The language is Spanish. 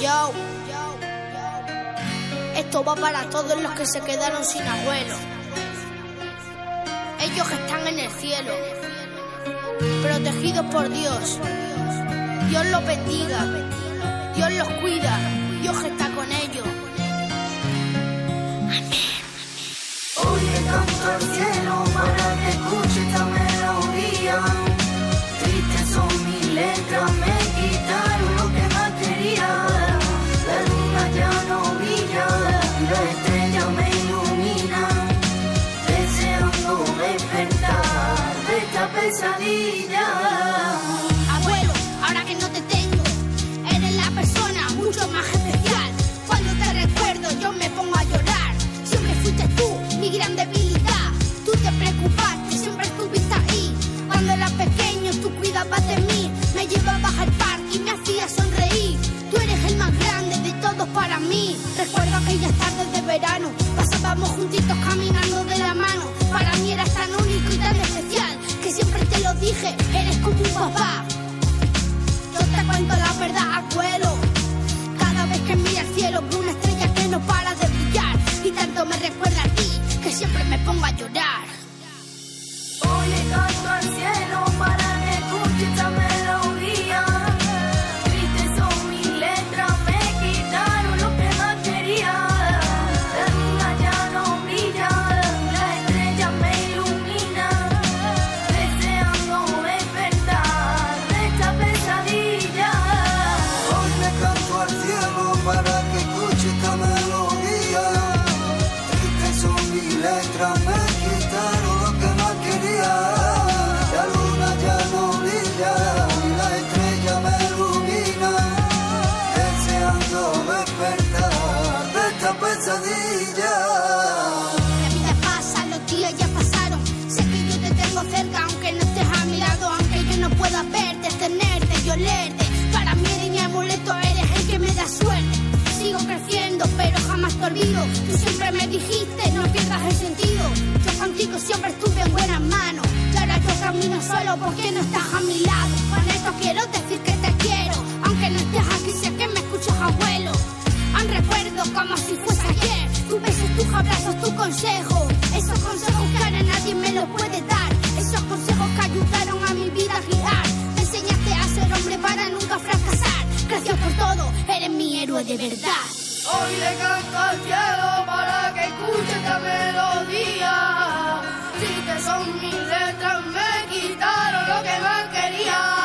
Yo. Esto va para todos los que se quedaron sin abuelo. Ellos que están en el cielo, protegidos por Dios. Dios los bendiga, Dios los cuida, Dios que está con ellos. Amén. Hoy le canto al cielo para que escuche esta melodía. Tristes son mis letras, me quitaron lo que más quería. La luna ya no brilla, la estrella me ilumina, deseando despertar de esta pesadilla. Abuelo, ahora que no te tengo, eres la persona mucho más especial. Cuando te recuerdo yo me pongo a llorar. Siempre fuiste tú, mi gran debilidad. Tú te preocupaste, siempre estuviste ahí. Cuando era pequeño tú cuidabas de mí. Me llevabas al parque y me hacías sonreír. Tú eres el más grande de todos para mí. Recuerdo aquellas tardes de verano, pasábamos juntitos caminando de la mano. Para mí eras tan único y tan especial que siempre te lo dije, eres como un papá. Yo te cuento la verdad, abuelo. Cada vez que miro al cielo veo una estrella que no para de brillar. Y tanto me recuerda a ti que siempre me pongo a llorar. Hoy le canto al cielo para que escuche esta melodía. Tristes son mis letras, me quitaron lo que más quería. La luna ya no brilla, la estrella me ilumina, deseando despertar de esta pesadilla. Hoy le canto al cielo para que escuche esta melodía. Tristes son mis letras, me quitaron lo que más quería. La luna ya no brilla y la estrella me ilumina, deseando despertar de esta pesadilla. La vida pasa, los días ya pasaron. Sé que yo te tengo cerca aunque no estés a mi lado. Aunque yo no pueda verte, tenerte y olerte. Para mí eres mi amuleto, eres el que me da suerte. Sigo creciendo pero jamás te olvido. Tú siempre me dijiste no pierdas el sentido. Yo contigo siempre estuve en buenas manos. Y ahora yo camino solo porque no estás a mi lado. Con esto quiero decir que te quiero. Aunque no estés aquí sé que me escuchas, abuelo. Aún recuerdo como si fuese ayer. Tus besos, tus abrazos, tu consejo. Esos consejos que ahora nadie me los puede dar. Esos consejos que ayudaron a mi vida a girar. Me enseñaste a ser hombre para nunca fracasar. Gracias por todo, eres mi héroe de verdad. Hoy le canto al cielo para que escuche esta melodía. Tristes son mis letras, me quitaron lo que más quería.